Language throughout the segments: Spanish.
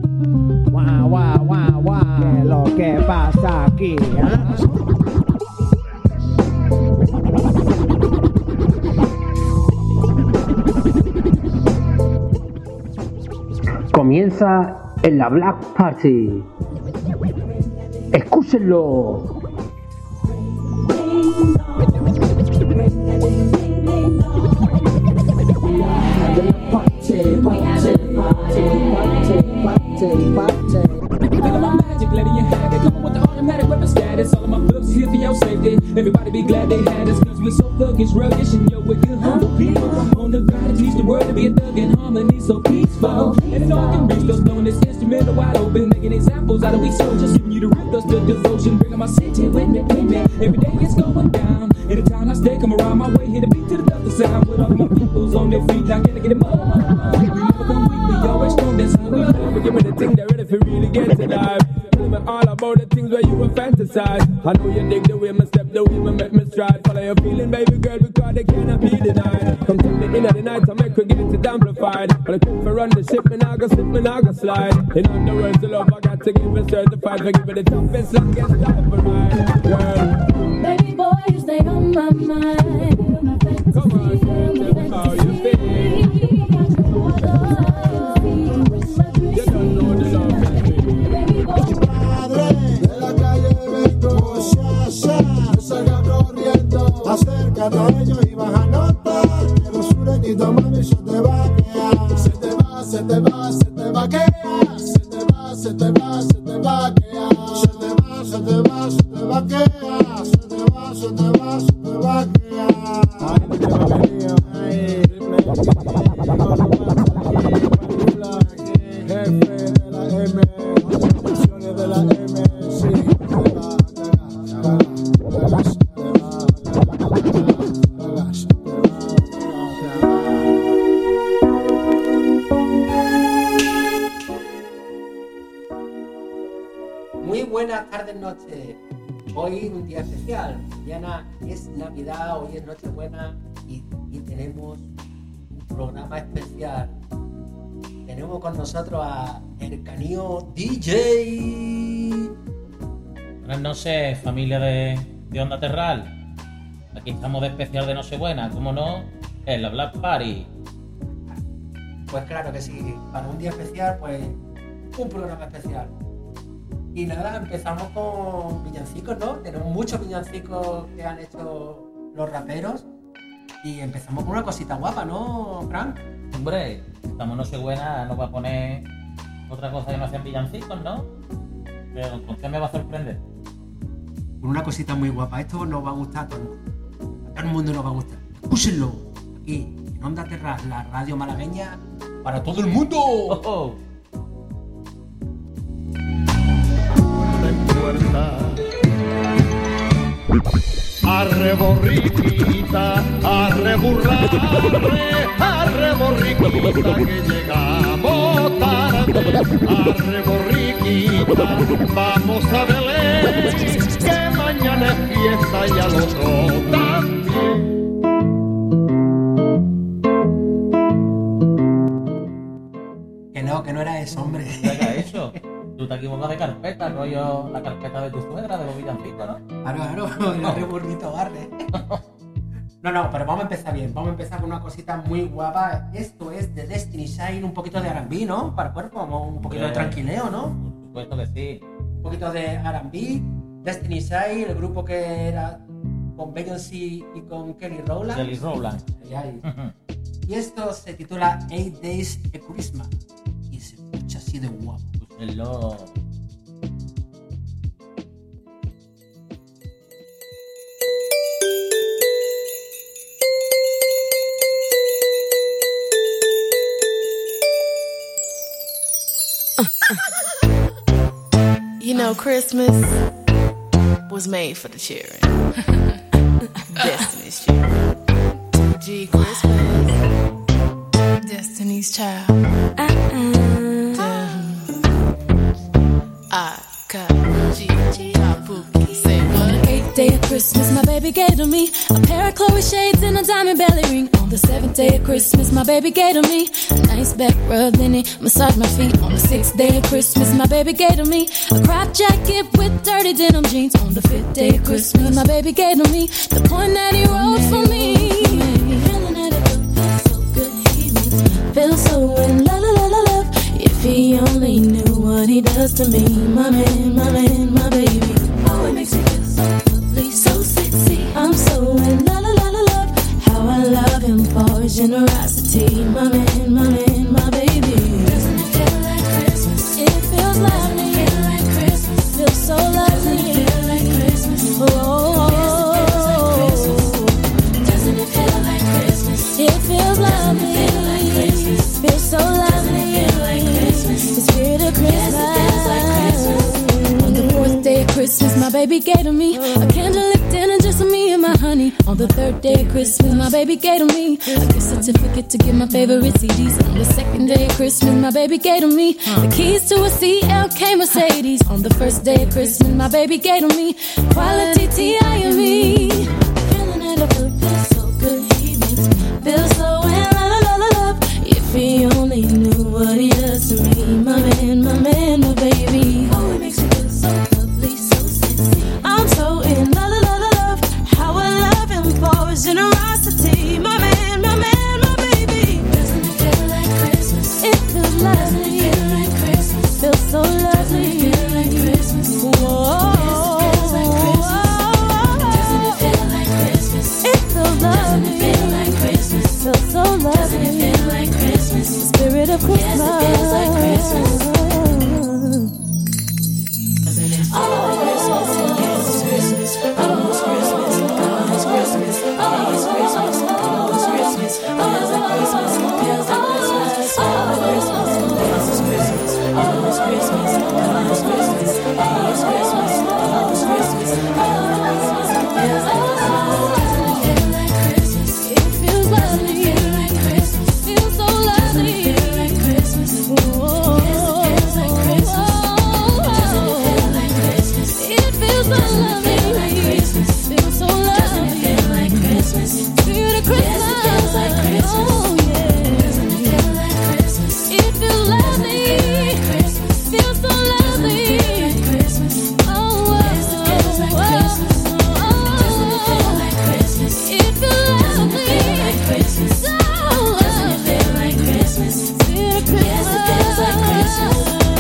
Guau, guau, guau, guau. ¿Qué es lo que pasa aquí? Comienza en la Black Party. Escúchenlo. Everybody be glad they had us, cause we're so thuggish, ruggish, and yo, we're good humble people. On the ground to teach the world to be a thug in harmony, so peaceful. And no one can reach us, blowing this instrumental wide open, making examples out of we soldiers, giving you the root, us the devotion, bringing my city with me. Every day it's going down. Anytime I stay, come around my way, hit a beat to the dust of sound. With all my peoples on their feet, now can I get them up? We never come weak, we always strong, that's how we live. We give me the thing that ready for really get to life. Tell me all about the things where you were fantasize. I know you dig the way my step, the way my make me stride. Follow your feeling, baby girl, because they cannot be denied. Come take me in at the night, I make her get it amplified. But I quit for run the ship, and I go slip, and I go slide. In other words, the love I got to give it certified. For give it the toughest, longest time for ride, girl. Baby boy, you stay on my mind. Come on, girl, tell me how you feel. You don't know the love that we acércate a ellos y vas a notar que los sureñitos, mami, se te va a quedar. Se te va, se te va, se te va a quedar. Se te va, se te va, se te va a quedar. Se te va, se te va, se te va a quedar. Se te va, se te va, se te va a quedar. Ay, no te va a venir, ay, jefe de la M, canciones de la M, sí, Muy buenas tardes, noches. Hoy un día especial. Mañana es Navidad, hoy es Nochebuena y tenemos un programa especial. Tenemos con nosotros a Ercanio DJ. Buenas noches, familia de Onda Terral. Aquí estamos de especial de Nochebuena, como no, en la Black Party. Pues claro que sí, para un día especial, pues un programa especial. Y nada, empezamos con villancicos, ¿no? Tenemos muchos villancicos que han hecho los raperos. Y empezamos con una cosita guapa, ¿no, Frank? Hombre, estamos Nochebuena, nos va a poner otra cosa que no sean villancicos, ¿no? Pero ¿con qué me va a sorprender? Con una cosita muy guapa. Esto nos va a gustar a todo el mundo. A todo el mundo nos va a gustar. Escúchenlo. Aquí, en Onda Terra, la radio malagueña para todo el mundo. ¡Oh, oh! Arre borriquita, arre burrarre, arre borriquita que llegamos tarde. Arre borriquita, vamos a Belén, que mañana es fiesta y al otro también. Que no era eso, hombre. ¿Qué era eso? Tú te equivocas de carpeta, rollo la carpeta de tu suegra, de los villancicos, ¿no? Claro, el arre burrito arre. No, pero vamos a empezar bien. Vamos a empezar con una cosita muy guapa. Esto es de Destiny Shine, un poquito de R&B, ¿no? Para el cuerpo, un poquito de tranquileo, ¿no? Por supuesto que sí. Un poquito de R&B. Destiny Shine, el grupo que era con Beyoncé y con Kelly Rowland. Kelly Rowland. Y esto se titula 8 Days a Christmas. Y se escucha así de guapo. Hello. You know, Christmas was made for the children. Destiny's children. G Christmas. Destiny's child. I got G. Pookie, say what? 8th day of Christmas, my baby gave to me a pair of Chloe shades and a diamond belly ring. On the 7th day of Christmas, my baby gave to me a nice back rub, then he massaged my feet. On the 6th day of Christmas, my baby gave to me a crop jacket with dirty denim jeans. On the 5th day of Christmas, my baby gave to me the point that he wrote for me. Feeling that it feels so good, he makes me feel so in love, love, love, love. If he only knew what he does to me, my man, my man, my baby. Oh, it makes me feel so lovely, so sexy. I'm so in love, love, love, love. How I love him for his generosity, my man, my man, my baby. Doesn't it feel like Christmas? It feels lovely. Feel like Christmas. Feels so lovely. Doesn't it feel like Christmas? Oh, doesn't it feel like Christmas? It feels lovely. Feel like Christmas. Feels so lovely. Feel like Christmas. The spirit of Christmas. On the 4th day of Christmas, my baby gave to me a candlelit dinner just for me and my honey. On the 3rd day of Christmas, my baby gave to me a gift certificate to get my favorite CDs. On the 2nd day of Christmas, my baby gave to me the keys to a CLK Mercedes. On the 1st day of Christmas, my baby gave to me quality T.I.M.E. Feeling that it feels so good, he makes me feel so in love. If he only knew what he does to me, my man, my man, my baby. Oh, it makes me feel so lovely, so sexy. I'm so in love, love, love, love. How I love him for his generosity, my man, my man, my baby. Doesn't it feel like Christmas? It feels lovely. Doesn't it feel like Christmas? Feels so lovely. Doesn't it feel like Christmas? Whoa. Doesn't it feel like Christmas? It feels lovely. Doesn't it feel like Christmas? Feels so lovely. Doesn't it feel like Christmas? The spirit of Christmas. Yes, it feels like Christmas. Doesn't it feel like Christmas? Yes, it's Christmas. Oh, it's Christmas. Oh, it's Christmas. Oh, it's Christmas. Oh, it's Christmas. Feels like Christmas. Feels like Christmas. Oh, Christmas. Yes, it's Christmas. Oh, it's Christmas. Oh, it's Christmas. Oh, it's Christmas. Oh, it's Christmas. Oh, feels like Christmas. It feels lovely. Feels so lovely. Feel like Christmas. Whoa. Yes, it feels like Christmas. Doesn't it feel like Christmas? It feels so lovely. Feel like Christmas. Feels so lovely. Doesn't it feel like Christmas? Spirit of Christmas. Yes, it feels like Christmas. Oh yeah. Doesn't it feel like Christmas? It feels lovely. Feels so lovely. Feel like Christmas. Oh, yes, it feels like Christmas. Doesn't it feel like Christmas? It feels lovely. Feel like Christmas. So doesn't it feel like Christmas? Feel Christmas. Yes, it feels like Christmas.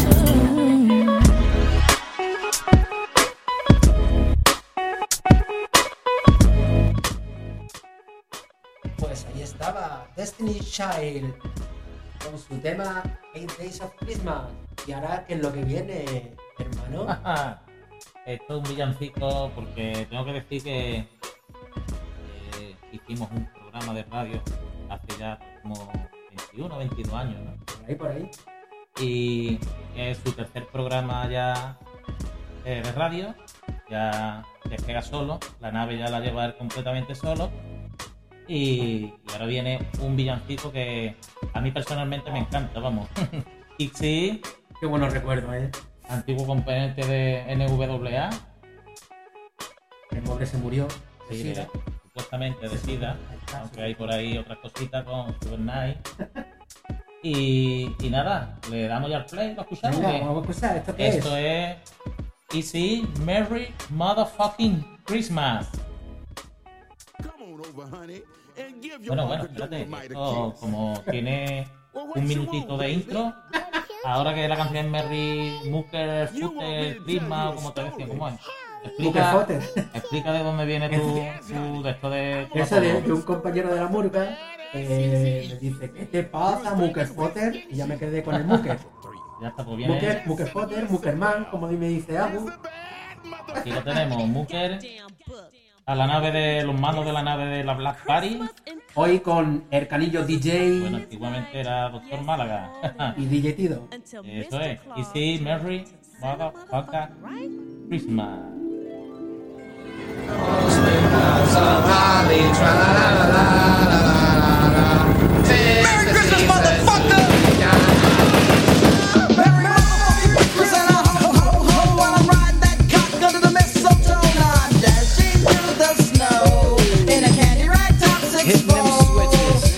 Pues ahí estaba Destiny Child con su tema 8 Days of Christmas. Y ahora, ¿qué es lo que viene, hermano? Esto es un villancico porque tengo que decir que hicimos un programa de radio hace ya como 21 o 22 años, ¿no? Por ahí. Y es su tercer programa ya de radio. Ya despega solo, la nave ya la lleva él completamente solo. Y ahora viene un villancico que a mí personalmente me encanta, vamos. Ixi, Qué buenos recuerdos, antiguo componente de NWA. El pobre se murió. Sí, supuestamente de SIDA, aunque hay por ahí otras cositas con Super Night. Y nada, le damos ya al play, ¿lo escuchamos? Venga, vamos a escuchar, ¿esto qué Esto es Easy Merry Motherfucking Christmas. Bueno, espérate, esto como tiene un minutito de intro, ahora que la canción es Merry Mucker Futter Christmas, o como te decía, ¿cómo es? Explica de dónde viene tu de esto de... Eso de un compañero de la murga me dice, ¿qué te pasa, Mucker Potter? Y ya me quedé con el Mucker. Ya está, pues viene... Mucker Potter, Muckerman, como me dice Abu. Aquí lo tenemos, Mucker a la nave de los mandos de la nave de la Black Party. Hoy con el canillo DJ. Bueno, antiguamente era Doctor Málaga. Y DJ Tido. Eso es. Easy Merry Motherfucker Christmas. Merry Christmas, motherfucker! Merry motherfucking Christmas and a ho-ho-ho while I'm riding that cock under the mistletoe. I'm dashing through the snow in a candy rag top 6'4".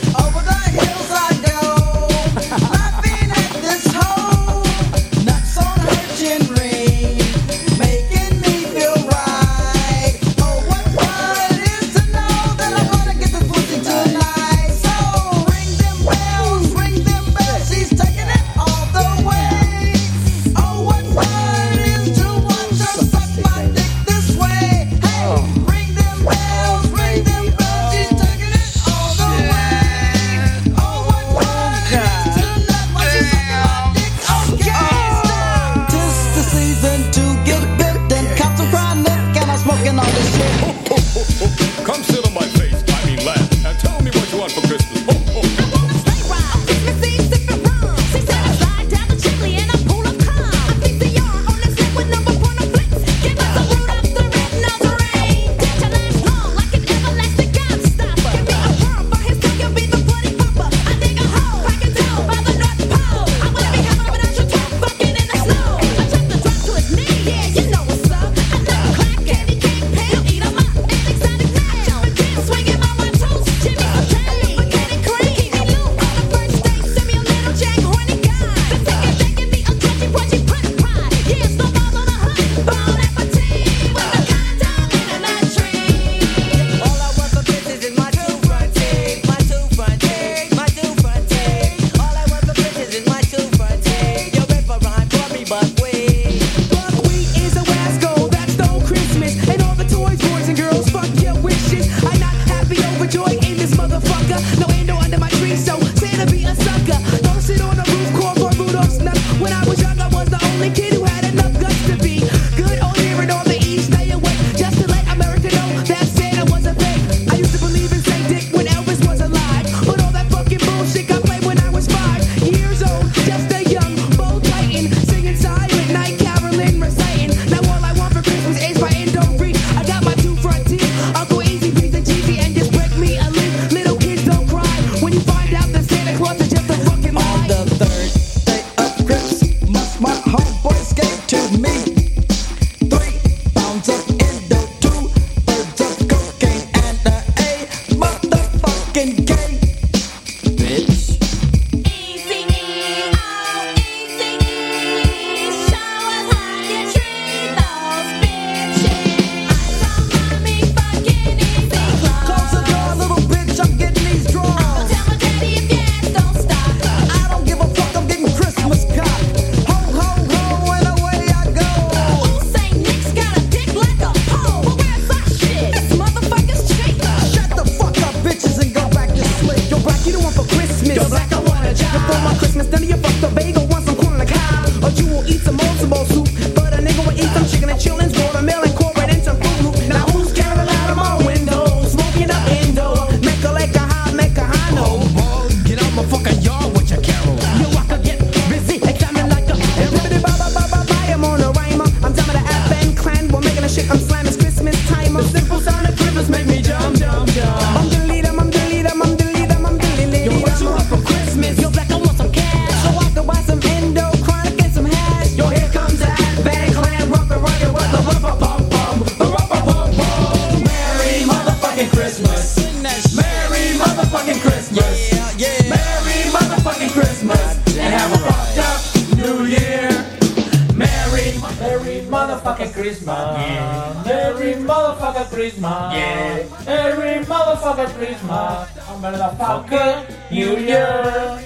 Merry motherfucking Christmas. Yeah. Merry motherfucking Christmas. Yeah. Merry motherfucking Christmas. Motherfucking New Year.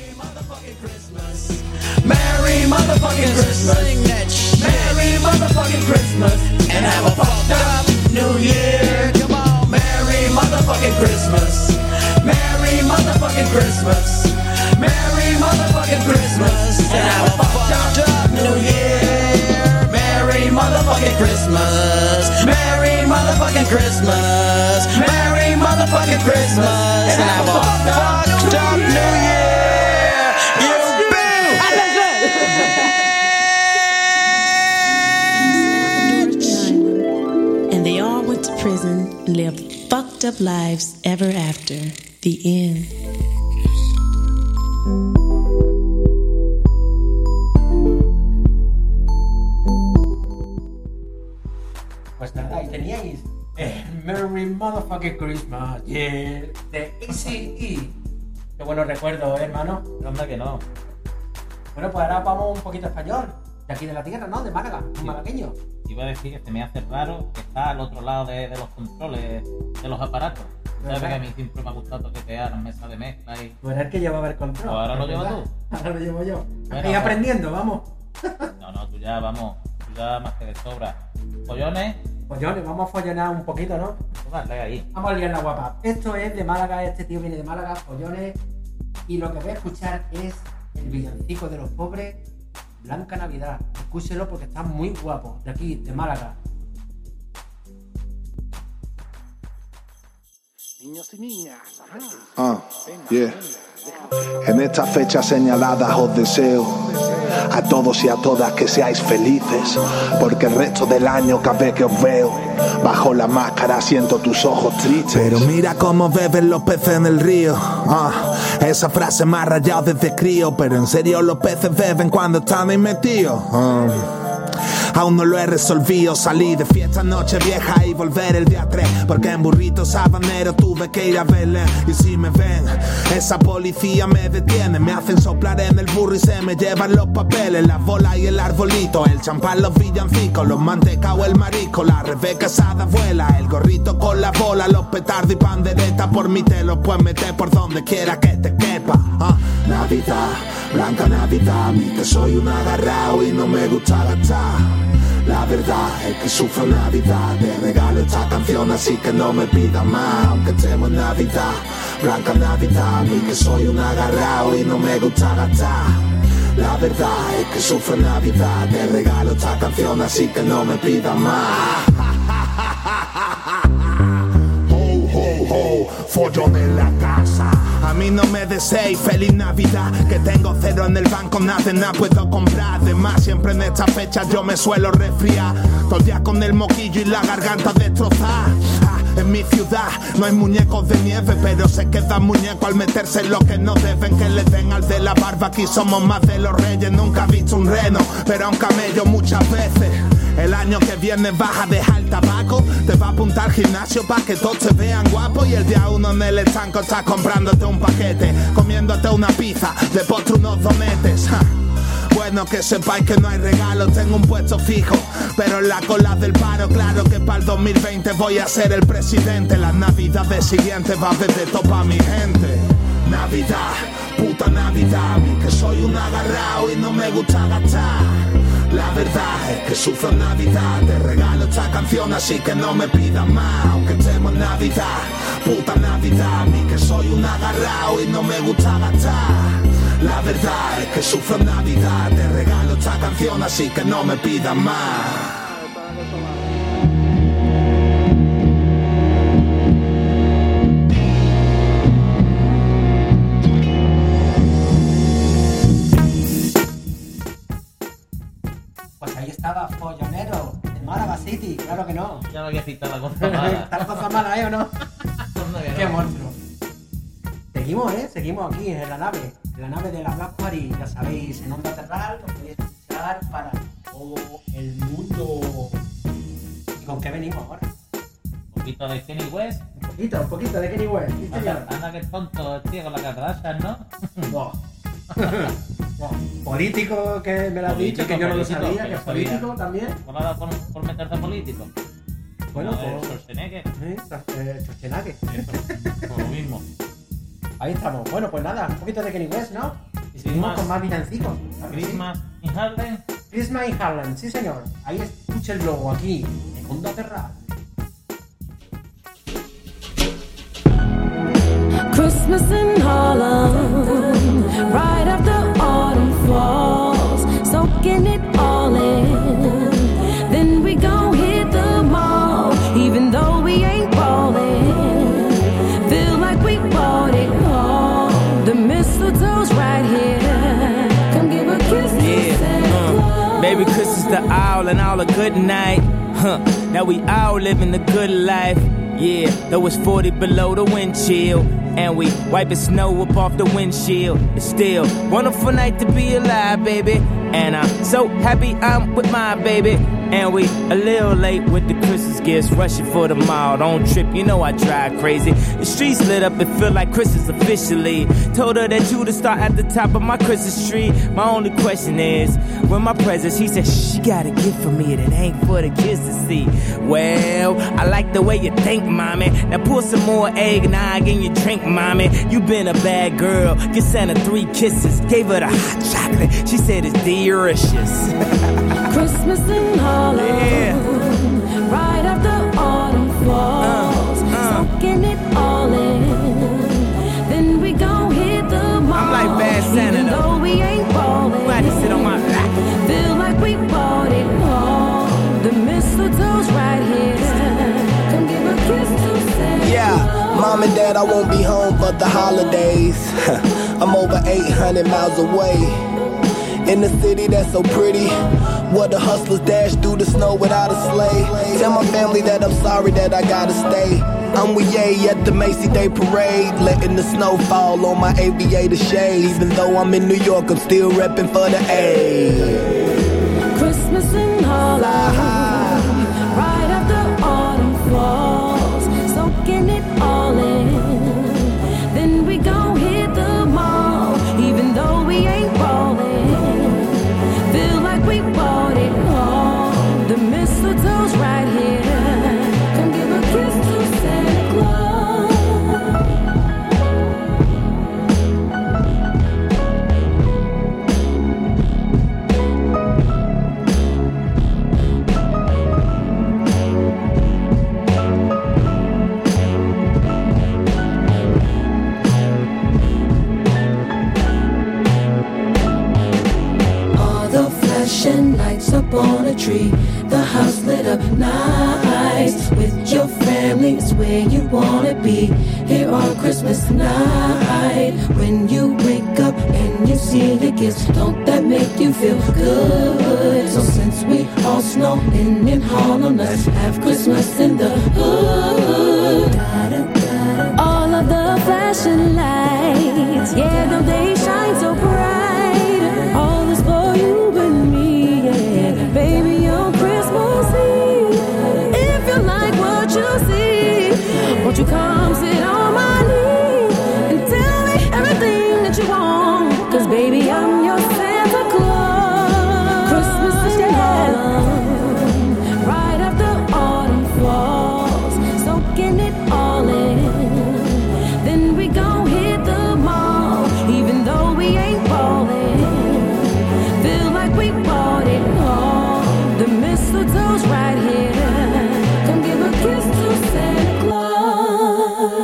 Merry motherfucking Christmas. Merry motherfucking Christmas. And have a fucked up New Year. Come on. Merry motherfucking Christmas. Merry motherfucking Christmas. Merry motherfucking Christmas. And have a fucked up New Year. Merry motherfucking Christmas. Merry motherfucking Christmas. Merry motherfucking Christmas. And have a fucked up New Year. You And they all went to prison and lived fucked up lives ever after. The end. Pues nada, ahí teníais Merry Motherfucking Christmas, yeah, de ACE. Qué buenos recuerdos, hermano. Anda que no. Bueno, pues ahora vamos un poquito español, de aquí de la tierra, ¿no? De Málaga, un malagueño. Iba a decir que se me hace raro que está al otro lado de los controles de los aparatos. ¿Sabes que a mí siempre me ha gustado toquetear en mesa de mezcla y... Tú eres el que llevaba el control. Pues ahora lo llevas tú. Ahora lo llevo yo. Bueno, Ahí aprendiendo, vamos. No, tú ya, vamos. Tú ya más que de sobra. ¿Pollones? Follones, vamos a follonar un poquito, ¿no? Pues dale ahí. Vamos a liar la guapa. Esto es de Málaga, este tío viene de Málaga, follones. Y lo que voy a escuchar es el villancico de los pobres, Blanca Navidad. Escúchelo porque está muy guapo, de aquí, de Málaga. Niños y niñas. Yeah. En esta fecha señalada os deseo a todos y a todas que seáis felices, porque el resto del año cada vez que os veo bajo la máscara siento tus ojos tristes. Pero mira cómo beben los peces en el río. Esa frase me ha rayado desde crío, pero en serio los peces beben cuando están ahí metidos. Aún no lo he resolvido, salí de fiesta noche vieja y volver el día 3, porque en burrito sabanero tuve que ir a verle. Y si me ven, esa policía me detiene, me hacen soplar en el burro y se me llevan los papeles, las bolas y el arbolito, el champán, los villancicos, los mantecas o el marisco, la Rebeca asada abuela, el gorrito con la bola, los petardos y pandereta, por mí te los puedes meter por donde quiera que te quepa. Navidad, Blanca Navidad, a mí que soy un agarrao y no me gusta gastar. La verdad es que sufro Navidad, te regalo esta canción así que no me pidas más. Aunque estemos en Navidad, Blanca Navidad, a mí que soy un agarrao y no me gusta gastar. La verdad es que sufro Navidad, te regalo esta canción así que no me pidas más. Ho, ho, ho, follón en la casa. A mí no me deseéis feliz Navidad, que tengo cero en el banco, nada de nada puedo comprar. Además siempre en esta fecha yo me suelo resfriar, todo el día con el moquillo y la garganta destrozada. En mi ciudad no hay muñecos de nieve, pero se quedan muñecos al meterse en lo que no deben que le den al de la barba. Aquí somos más de los reyes, nunca he visto un reno, pero a un camello muchas veces. El año que viene vas a dejar el tabaco, te va a apuntar al gimnasio pa' que todos te vean guapo. Y el día 1 en el estanco estás comprándote un paquete, comiéndote una pizza, de postre unos donetes. Bueno, que sepáis que no hay regalo, tengo un puesto fijo, pero en la cola del paro, claro que para el 2020 voy a ser el presidente. Las navidades siguientes va a haber de topa mi gente. Navidad, puta Navidad, a mí que soy un agarrao y no me gusta gastar. La verdad es que sufro Navidad, te regalo esta canción así que no me pidas más. Aunque estemos en Navidad, puta Navidad, a mí que soy un agarrao y no me gusta gastar. La verdad es que sufro Navidad, te regalo esta canción así que no me pidas más. Pues ahí estaba Follonero, de Málaga City, claro que no. Ya me había citado la cosa mala. ¿Está la cosa mala ahí o no? Qué monstruo. Seguimos aquí en la nave de la Black Party, ya sabéis, en Onda Terral, lo podéis escuchar para todo el mundo. ¿Y con qué venimos ahora? Un poquito de Kenny West. Un poquito de Kenny West, ¿sí, señor? Anda que tonto el tío con la Kardashian, ¿no? Wow. Político que me lo has dicho, que yo no lo sabía, que es político también. Por meterte político. Bueno, pues Schwarzenegger. Schwarzenegger. Por lo mismo. Ahí estamos. Bueno, pues nada, un poquito de Kanye West, ¿no? Y seguimos con más villancicos. Christmas in Harlem. Christmas in Harlem, sí señor. Ahí escucha el logo aquí, en Onda Terra. Christmas in Harlem, right after autumn falls, soaking it all in. Then we gon' hit the mall, even though we ain't ballin'. Feel like we bought it all. The mistletoe's right here. Come give a kiss to Santa Claus. Baby, Chris is the owl and all a good night. Now we all living the good life. Yeah, though it's 40 below the wind chill, and we wiping snow up off the windshield. It's still wonderful night to be alive, baby. And I'm so happy I'm with my baby. And we a little late with the Christmas gifts, rushing for the mall. Don't trip, you know I drive crazy. The streets lit up, it feel like Christmas officially. Told her that you to start at the top of my Christmas tree. My only question is, where my presents? He said, she got a gift for me that ain't for the kids to see. Well, I like the way you think, mommy. Now pour some more eggnog in your drink, mommy. You been a bad girl. Get Santa 3 kisses. Gave her the hot chocolate. She said it's delicious. Christmas in Harlem, yeah. Right after autumn falls, soaking it all in. Then we gon' hit the mall. I'm like Bad Santa, even though we ain't ballin'. Glad to sit on my lap. Feel like we bought it all. The mistletoe's right here. Come give a kiss to Santa. Yeah, Mom and Dad, I won't be home for the holidays. I'm over 800 miles away. In the city that's so pretty, where the hustlers dash through the snow without a sleigh. Tell my family that I'm sorry that I gotta stay. I'm with Ye at the Macy Day Parade, letting the snow fall on my aviator shades. Even though I'm in New York, I'm still repping for the A. Christmas in Harlem, right after autumn falls, soaking it all in. Then we gon' hit the mall, even though we ain't ballin'. Feel like we bought it all. The mistletoe's right here. Come give a kiss to Santa Claus. flashing lights up on a tree, the house lit up nice. With your family, it's where you wanna be. Here on Christmas night, when you wake up and you see the gifts, don't that make you feel good? So since we all snowing in Harlem, let's have Christmas in the hood. All of the flashing lights, yeah, though they shine so bright. All is for you and me, yeah, baby, on Christmas Eve. If you like what you see, won't you come sit on my knee and tell me everything that you want? 'Cause baby, I'm your Santa Claus. Christmas in Harlem, right after autumn falls, soaking it all in. Then we gon' hit the mall, even though we ain't ballin'. Feel like we bought it all. The mistletoe's right here. Come give a kiss to Santa Claus.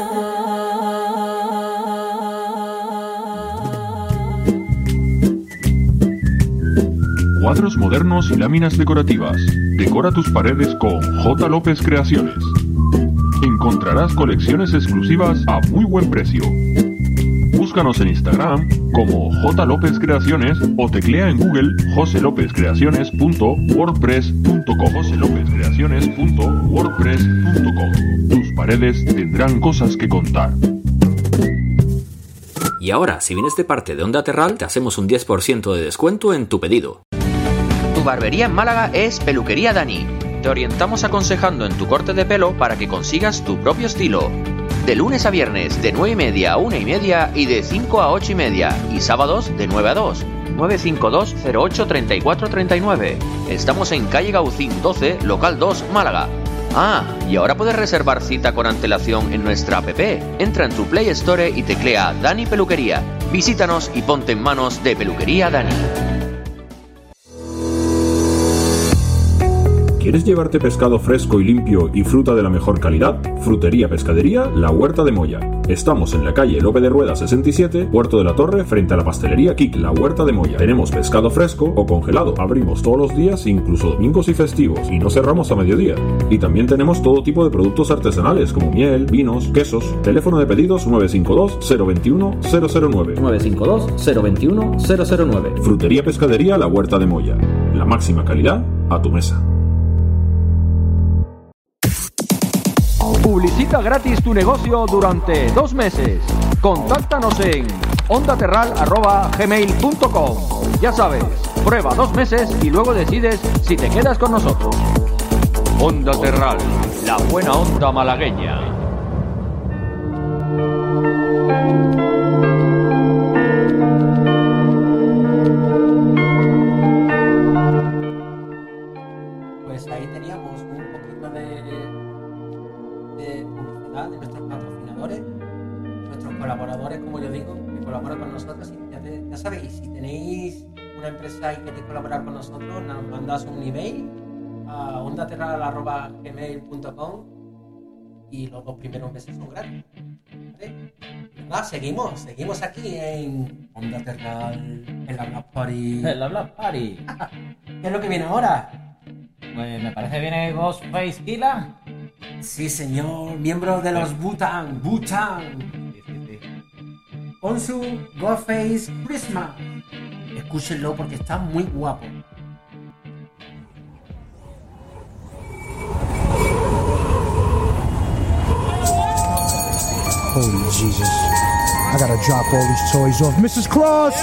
Cuadros modernos y láminas decorativas. Decora tus paredes con J. López Creaciones. Encontrarás colecciones exclusivas a muy buen precio. Búscanos en Instagram como J. López Creaciones o teclea en Google joselopezcreaciones.wordpress.com. joselopezcreaciones.wordpress.com. Tus paredes tendrán cosas que contar. Y ahora, si vienes de parte de Onda Terral, te hacemos un 10% de descuento en tu pedido. Tu barbería en Málaga es Peluquería Dani. Te orientamos aconsejando en tu corte de pelo para que consigas tu propio estilo. De lunes a viernes, de 9:30 a 1:30 y de 5 a 8:30. Y sábados, de 9 a 2. 952 08 34 39. Estamos en calle Gaucín 12, local 2, Málaga. Ah, y ahora puedes reservar cita con antelación en nuestra app. Entra en tu Play Store y teclea Dani Peluquería. Visítanos y ponte en manos de Peluquería Dani. ¿Quieres llevarte pescado fresco y limpio y fruta de la mejor calidad? Frutería Pescadería La Huerta de Moya. Estamos en la calle Lope de Rueda 67, Puerto de la Torre, frente a la pastelería Kik, La Huerta de Moya. Tenemos pescado fresco o congelado. Abrimos todos los días, incluso domingos y festivos, y no cerramos a mediodía. Y también tenemos todo tipo de productos artesanales como miel, vinos, quesos. Teléfono de pedidos 952 021 009. 952 021 009. Frutería Pescadería La Huerta de Moya. La máxima calidad a tu mesa. Publicita gratis tu negocio durante 2 meses. Contáctanos en ondaterral@gmail.com. Ya sabes, prueba 2 meses y luego decides si te quedas con nosotros. Onda Terral, la buena onda malagueña. Pues ahí teníamos un poquito de publicidad de nuestros patrocinadores, nuestros colaboradores, como yo digo, que colaboran con nosotros. Y ya sabéis, si tenéis una empresa y queréis colaborar con nosotros, nos mandas un email a ondaterral@gmail.com y los 2 primeros meses son gratis. ¿Vale? Nada, seguimos aquí en Onda Terral, en la Black Party. En la Black Party. ¿Qué es lo que viene ahora? Pues me parece que viene Ghostface Killah. Sí, señor, miembro de los Wu-Tang. Sí. Con su Ghostface Christmas. Escúchenlo porque está muy guapo. Holy Jesus. I gotta drop all these toys off. Mrs. Claus!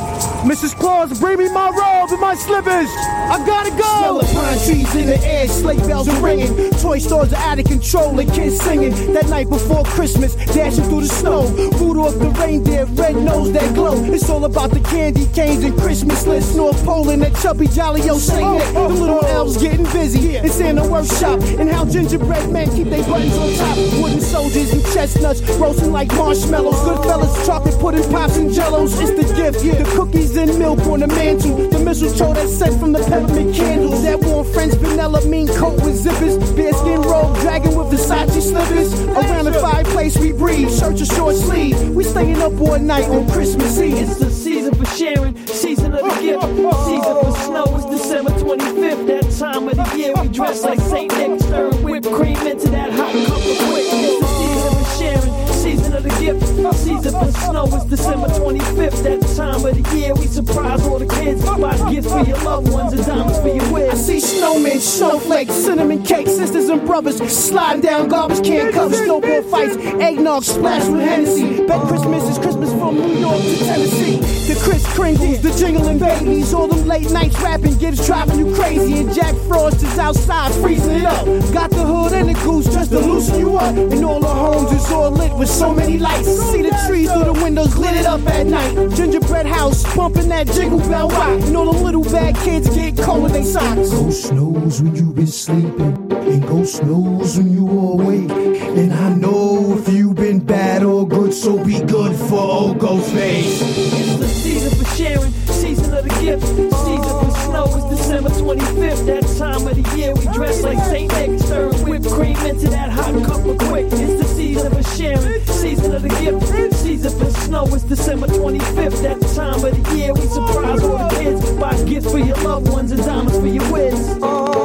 Mrs. Claus, bring me my robe and my slippers! I gotta go! Smell of pine trees in the air, sleigh bells are ringing. Toy stores are out of control and kids singing. That night before Christmas, dashing through the snow. Rudolph the reindeer, red nose that glow. It's all about the candy canes and Christmas lists. North Pole and that chubby jolly old Saint Nick. The little elves getting busy in Santa workshop. And how gingerbread men keep their buttons on top. Wooden soldiers and chestnuts roasting like marshmallows. Goodfellas, chocolate pudding, pops and jellos. It's the gift, the cookies and milk on the mantle. The mistletoe that's sent from the peppermint candles. That warm French vanilla mean coat with zippers. Bearskin robe, dragon with Versace slippers. Around the fireplace we breathe, shirt or short sleeve. We staying up all night on Christmas Eve. It's the season for sharing, season of the gift. Season for snow is December 25th. That time of the year we dress like Saint Nick. Stirring whipped cream into that hot cup of quick. It's the season for sharing, season of the gift. Season for snow is December 25th. That time of the year we surprise all the kids. Buy gifts for your loved ones and diamonds for your wish. I see snowmen, snowflakes, cinnamon cakes, sisters and brothers sliding down garbage can covers, snowball fights, eggnog splashed with Hennessy. Bet Christmas is Christmas from New York to Tennessee. The Kris Kringles, the jingling babies, all them late nights rapping gives driving you crazy. And Jack Frost is outside freezing it up. Got the hood and the goose just to loosen you up. And all the homes is all lit with so many lights. See the trees through the windows lit it up at night. Gingerbread house bumping that jingle bell rock. And all the little bad kids get cold with their socks. Ghost knows when you've been sleeping, and ghost knows when you are awake. And I know if you've been bad or good, so be good for old Ghostface. It's the season for sharing, season of the gift. Season for snow is December 25th. That time of the year we dress like Saint Nick. Stirring whipped cream into that hot cup of quick. It's the season for sharing, season of the gift. Season for snow is December 25th. That time of the year we surprise all the kids. Buy gifts for your loved ones and diamonds for your wiz.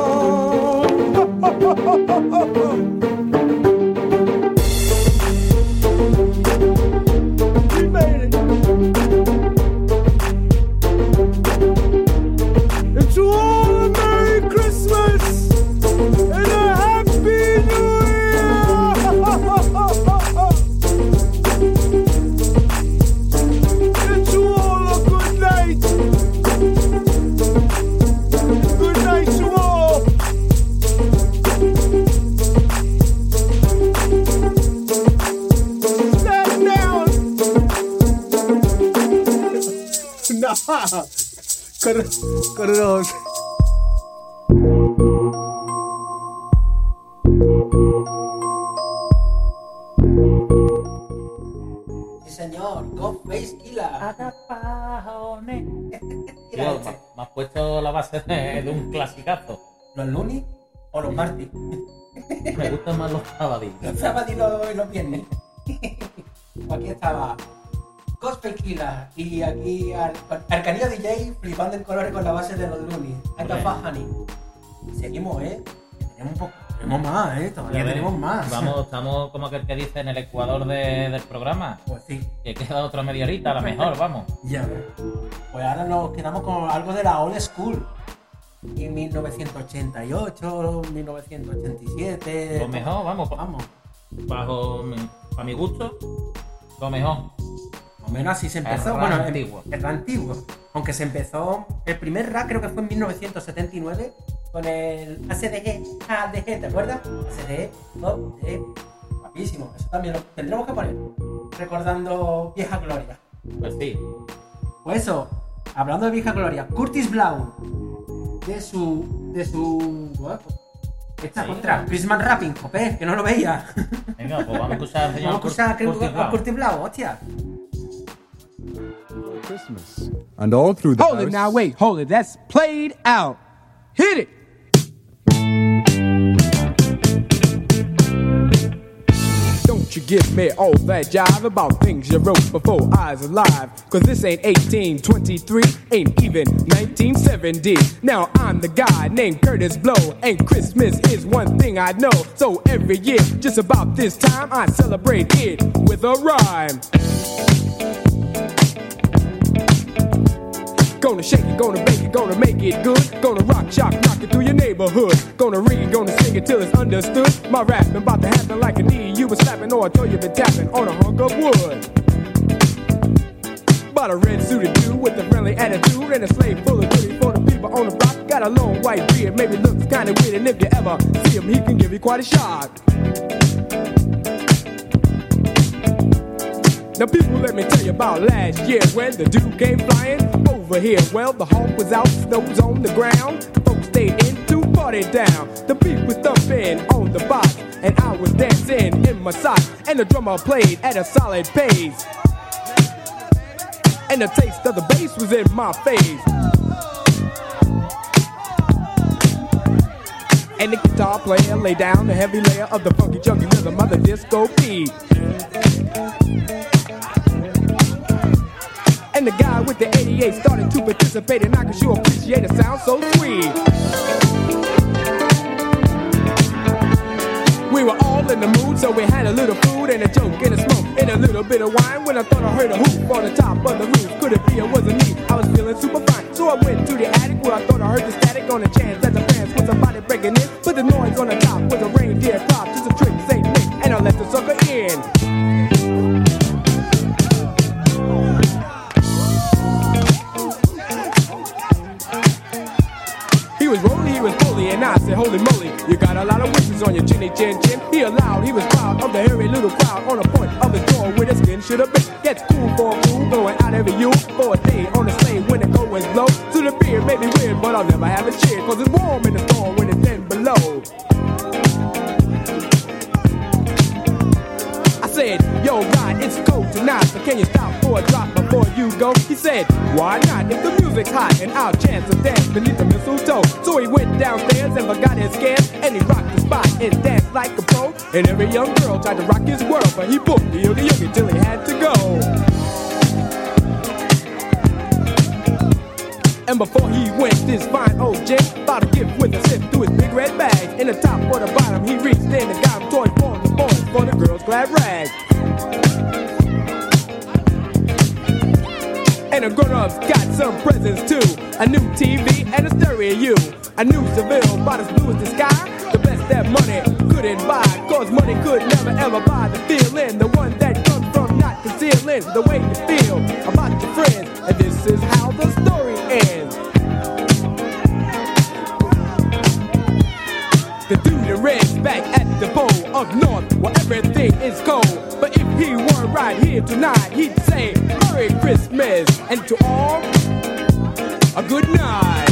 We made it. And to all a Merry Christmas and a Happy New Year. And to all a good night. Good night to all. Stand down. Nah. con unos... Sí, señor, Ghostface Killer. Tío, me has puesto la base de un clasicazo. ¿Los Looney o los Marty? Me gustan más los Sabadis. Los sábados y los viernes. Aquí estaba Ghostface Killer y aquí Arcanio DJ flipando en colores con la base de los Looney. Acá Honey. Seguimos, tenemos más, todavía tenemos más. Vamos, estamos como aquel que dice en el ecuador del programa. Pues sí. Que queda otra media horita, a lo mejor, vamos. Ya. Pues ahora nos quedamos con algo de la old school. Y 1988, 1987. Lo mejor, vamos. Bajo para mi gusto, lo mejor. Más o menos así se empezó. El rap antiguo. Aunque se empezó. El primer rap creo que fue en 1979 con el ACDG, ¿te acuerdas? ACDG, guapísimo. Eso también lo tendremos que poner. Recordando vieja gloria. Pues sí. Pues eso, hablando de vieja gloria, Curtis Blow. De su. Esta contra Christmas Rapping, jope, que no lo veía. Venga, pues vamos a escuchar al señor Curtis Blow, hostia. Christmas. And all through the Hold it now, wait, hold it. That's played out. Hit it. Don't you give me all that jive about things you wrote before I was alive. Cause this ain't 1823, ain't even 1970. Now I'm the guy named Curtis Blow, and Christmas is one thing I know. So every year, just about this time, I celebrate it with a rhyme. Gonna shake it, gonna bake it, gonna make it good. Gonna rock, shock, rock it through your neighborhood. Gonna read, gonna sing it till it's understood. My rapping about to happen like a knee you been slapping, or I throw you been tapping on a hunk of wood. About a red suited dude with a friendly attitude and a slave full of goodies for the people on the block. Got a long white beard, maybe looks kinda weird, and if you ever see him, he can give you quite a shock. Now people, let me tell you about last year when the dude came flying over here. Well, the hawk was out, snow was on the ground. Folks stayed in to party down. The beat was thumping on the box, and I was dancing in my socks. And the drummer played at a solid pace, and the taste of the bass was in my face. And the guitar player laid down the heavy layer of the funky chunky rhythm of the disco beat. And the guy with the 88 started to participate, and I could sure appreciate a sound so sweet. We were all in the mood, so we had a little food and a joke and a smoke and a little bit of wine. When I thought I heard a hoop on the top of the roof, could it be it wasn't me? I was feeling super fine, so I went to the attic where I thought I heard the static on the chance that the fans was somebody breaking in. But the noise on the top was a reindeer crop, just a trick, Saint Nick, and I let the sucker in. And I said, holy moly, you got a lot of wishes on your chinny chin chin. He allowed, he was proud of the hairy little crowd on the point of his door where the skin should have been. Gets cool for a fool, going out every you for a day on the sleigh when the cold winds blow. To the beer may be weird, but I'll never have a cheer, cause it's warm in the storm when it's 10 below. I said, yo, Rod, it's cold tonight, but can you stop for a drop before you go? He said, why not? If the music's hot and I'll chance a dance beneath the mistletoe. So he went downstairs and forgot his scams, and he rocked the spot and danced like a pro. And every young girl tried to rock his world, but he booked the oogie oogie till he had to go. And before he went, this fine old gent bought a gift with a sip through his big red bag. In the top or the bottom, he reached in and got him toys for the boys for the girls' glad rags. And the grown-ups got some presents too. A new TV and a stereo. A new Seville, about as blue as the sky. The best that money couldn't buy, cause money could never ever buy the feeling. The one that comes from not concealing the way you feel about your friends. And this is how the story ends. The dude in red's back at the pole up north where everything is cold. But if he were right here tonight, he'd say Merry Christmas. And to all A good night.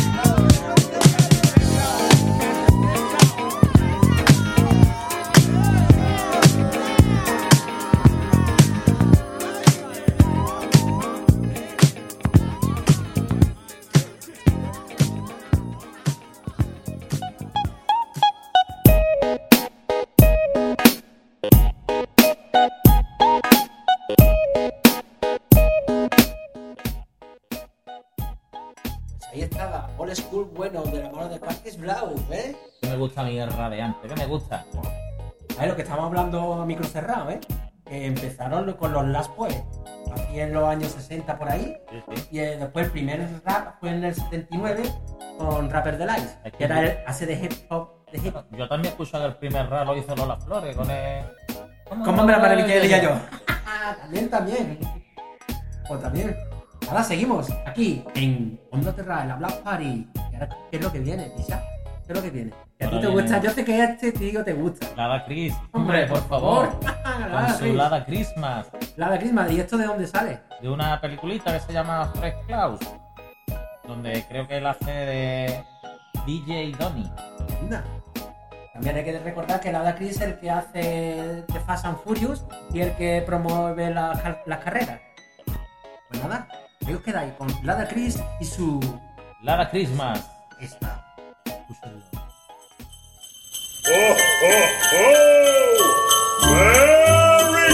Ahí estaba, Old School bueno de la mano de Curtis Blau, ¿eh? Que me gusta a mí el radiante, que me gusta. Ahí lo que estamos hablando a micro cerrado, ¿eh? Que empezaron con los Last Poets, aquí en los años 60 por ahí, y después el primer rap fue en el 79 con Rapper Delight, que era el hace de hip hop. Yo también escucho que el primer rap lo hizo Lola Flores con el... ¿Cómo me la maravilla que diría yo? También. Pues también. Ahora seguimos aquí en Onda Terra, en la Black Party. ¿Y ahora qué es lo que viene, Tisha? ¿Qué es lo que viene? ¿Que a ti te gusta? Yo sé que este tío te gusta. Lada Chris. Hombre, por favor. Con su Lada Christmas. Lada Christmas. ¿Y esto de dónde sale? De una peliculita que se llama Fresh Klaus, donde creo que él hace de DJ Donny. Anda. También hay que recordar que Lada Chris es el que hace de Fast and Furious y el que promueve las carreras. Pues nada, ahí os quedáis con Lada Chris y su... Lada Christmas. Esta. ¡Oh, oh, oh! ¡Merry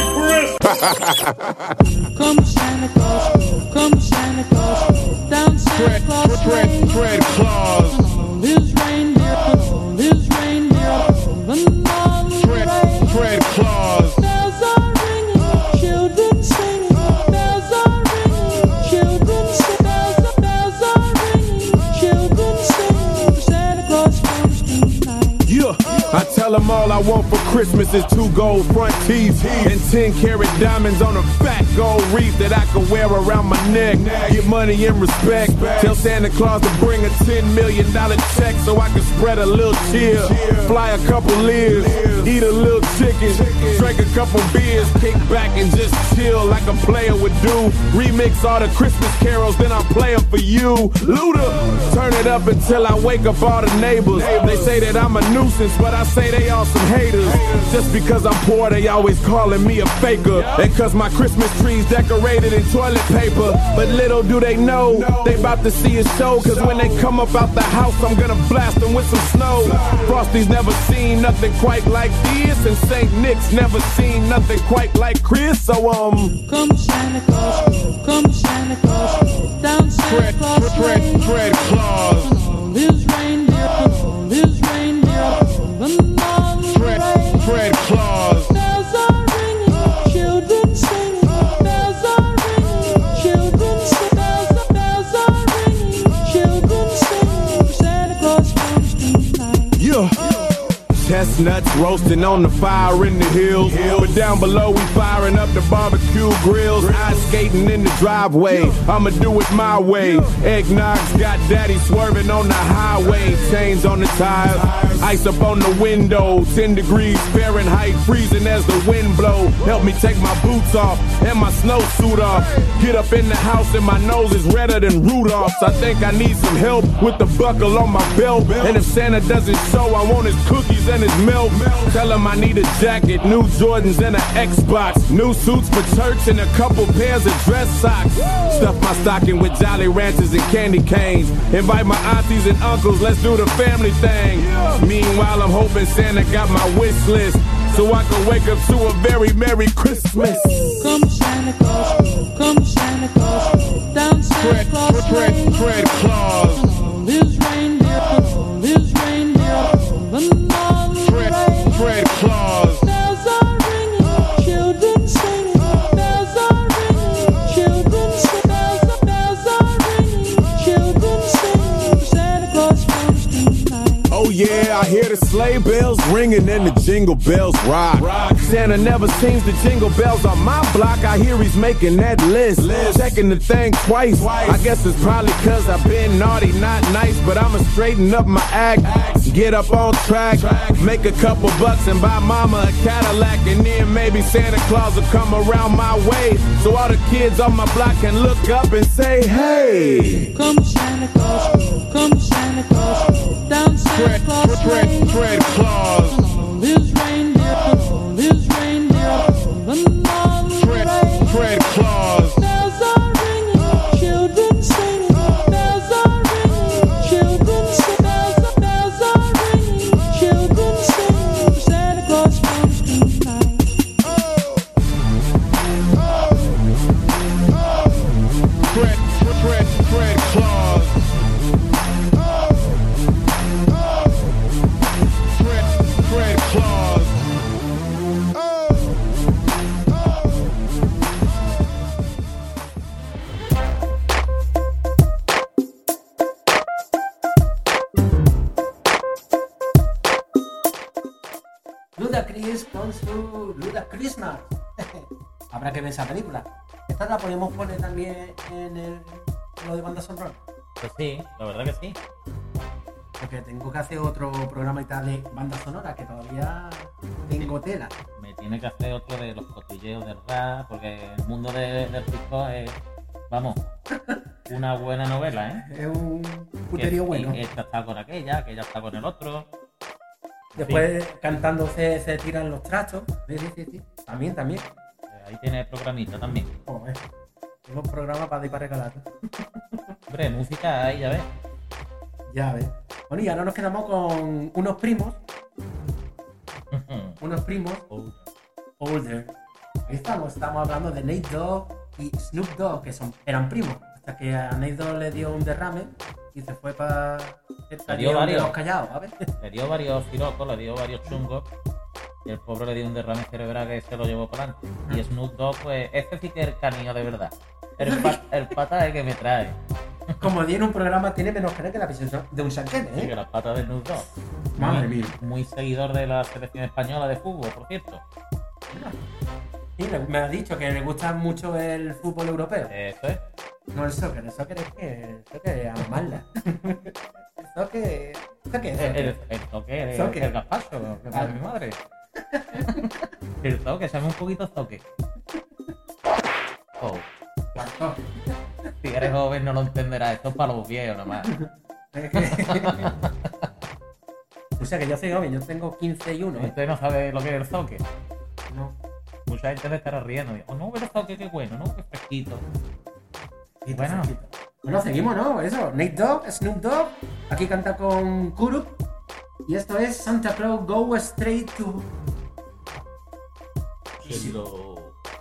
Christmas! Come Santa Claus, come Santa Claus, down Santa Claus Lane. Fred Claus. His reindeer, his reindeer, running on the lane. Fred Claus. Bells are ringing, children singing. Bells are ringing, children sing. Bells are ringing, children sing. Santa Claus comes tonight. Yeah. I tell them all I want for Christmas is 2 gold front teeth and 10-carat diamonds on a fat gold wreath that I can wear around my neck. Get money and respect. Tell Santa Claus to bring a $10 million check so I can spread a little cheer. Fly a couple leers, eat a little chicken, drink a couple beers, kick back and just chill like a player would do. Remix all the Christmas carols, then I'll play them for you. Luda, turn it up until I wake up all the neighbors. They say that I'm a nuisance, but I say they all some haters. Just because I'm poor, they always calling me a faker. And cause my Christmas tree's decorated in toilet paper. But little do they know, they about to see a show. Cause when they come up out the house, I'm gonna blast them with some snow. Frosty's never seen nothing quite like this, and St. Nick's never seen nothing quite like Chris. So come Santa Claus, come Santa Claus, down Santa Claus Lane. Fred Claus. His reindeer, his reindeer, running on the lane. Fred Claus. Bells are ringing, children singing. Bells are ringing, children sing. Bells are ringing, children sing. Santa Claus comes tonight. Yeah. Chestnuts roasting on the fire in the hills. But down below we firing up the barbecue grills. Ice skating in the driveway, I'ma do it my way. Eggnog's got daddy swerving on the highway. Chains on the tires, ice up on the window. 10 degrees Fahrenheit, freezing as the wind blow. Help me take my boots off and my snowsuit off. Get up in the house and my nose is redder than Rudolph's. I think I need some help with the buckle on my belt. And if Santa doesn't show, I want his cookies and his milk. Tell him I need a jacket, new Jordans and an Xbox, new suits for church and a couple pairs of dress socks. Stuff my stocking with Jolly Ranchers and candy canes. Invite my aunties and uncles, let's do the family thing. Meanwhile, I'm hoping Santa got my wish list so I can wake up to a very Merry Christmas. Come Santa Claus, come Santa Claus, down Santa Claus Lane. Fred Claus. His reindeer, running on the lane. Fred Claus. Bells are ringing, children singing. Bells are ringing, children sing. Bells are ringing, children sing. Santa Claus comes tonight. Oh yeah, I hear the sleigh bells ringing and the jingle bells rock. Santa never seems to jingle bells on my block. I hear he's making that list. Checking the thing twice. I guess it's probably cause I've been naughty, not nice. But I'ma straighten up my act, get up on track, make a couple bucks and buy mama a Cadillac. And then maybe Santa Claus will come around my way, so all the kids on my block can look up and say, hey, come Santa Claus, come Santa Claus, down Santa Claus Fred Claus. His reindeer, his reindeer, and all the way. Fred Claus. Bells are ringing, children singing. Bells are ringing, children sing. Bells are ringing, children sing. Santa Claus comes tonight. Fred Claus. Fred Claus. Ludacris con su Luda Christmas. Habrá que ver esa película. ¿Esta la podemos poner también en lo de banda sonora? Pues sí, la verdad que sí. Porque tengo que hacer otro programa y tal de banda sonora, que todavía tengo tela. Me tiene que hacer otro de los cotilleos del rap, porque el mundo del hip hop es, vamos, una buena novela, ¿eh? Es un puterío bueno. Esta está con aquella está con el otro. Después cantando se tiran los trastos. Sí. También. Ahí tiene el programita también. Joder. Tengo un programa para ir para regalar. Hombre, música ahí, ya ves. Ya ves. Bueno, y ahora nos quedamos con unos primos. Older. Ahí estamos hablando de Nate Dogg y Snoop Dogg, que eran primos. Hasta que a Nate Dogg le dio un derrame y se fue para los callados, ¿sabes? Le dio varios firocos, le dio varios chungos. Y el pobre le dio un derrame cerebral que se lo llevó para adelante. Y Snoop Dogg, pues, este sí que es el canillo de verdad. El pata es que me trae. Como tiene un programa, tiene menos cara que la prisión de un chanquete, ¿eh? Sí, que las patas de Snoop Dogg. Madre mía. Muy seguidor de la selección española de fútbol, por cierto. Sí, me ha dicho que le gusta mucho el fútbol europeo. Eso es. No el soccer es que es amarla. El soccer es el gazpacho, que para mi madre. El toque, se llama un poquito toque. Oh. Si eres joven no lo entenderás, esto es para los viejos nomás. O sea que yo soy joven, yo tengo 15 y 1. ¿Usted no sabe lo que es el zoque? No. Mucha gente le estará riendo. Oh, no, pero el zoque qué bueno, ¿no? Qué fresquito. Y bueno, seguimos, ¿no? Eso, Nate Dogg, Snoop Dogg. Aquí canta con Kurup. Y esto es Santa Claus Go Straight to... Hello.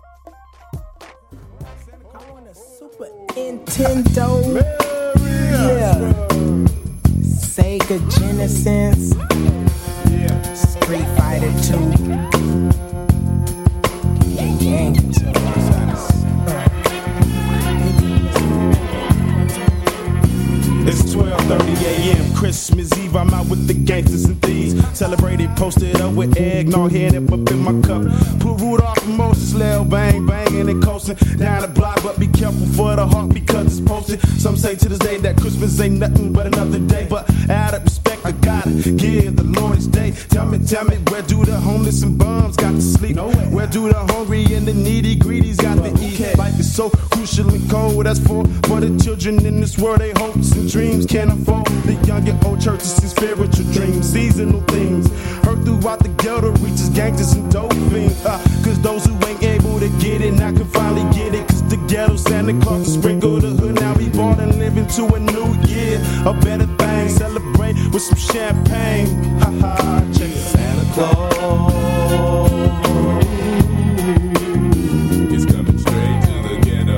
Nintendo, yeah, Sega Genesis, Street Fighter 2, yeah. It's 12:30 a.m. Christmas Eve. I'm out with the gangsters and thieves. Celebrated, posted up with eggnog, head up in my cup. Put Rudolph and Moses, Lil Bang, banging and coasting down the block. But be careful for the heart because it's posted. Some say to this day that Christmas ain't nothing but another day. But out of respect, I gotta give the Lord his day. Tell me, where do the homeless and bums got to sleep? Where do the hungry and the needy greedies got to eat? Life is so crucial and cold. That's for the children in this world. They hopes and dreams can't afford the young and old churches and spiritual dreams. Seasonal things heard throughout the ghetto reaches gangsters and dope fiends. Cause those who ain't able to get it now can finally get it. Cause the ghetto Santa Claus will sprinkle the hood. Now we born and living to a new year, a better thing. Celebrate with some champagne. Ha ha, check it. Santa Claus is coming straight to the ghetto.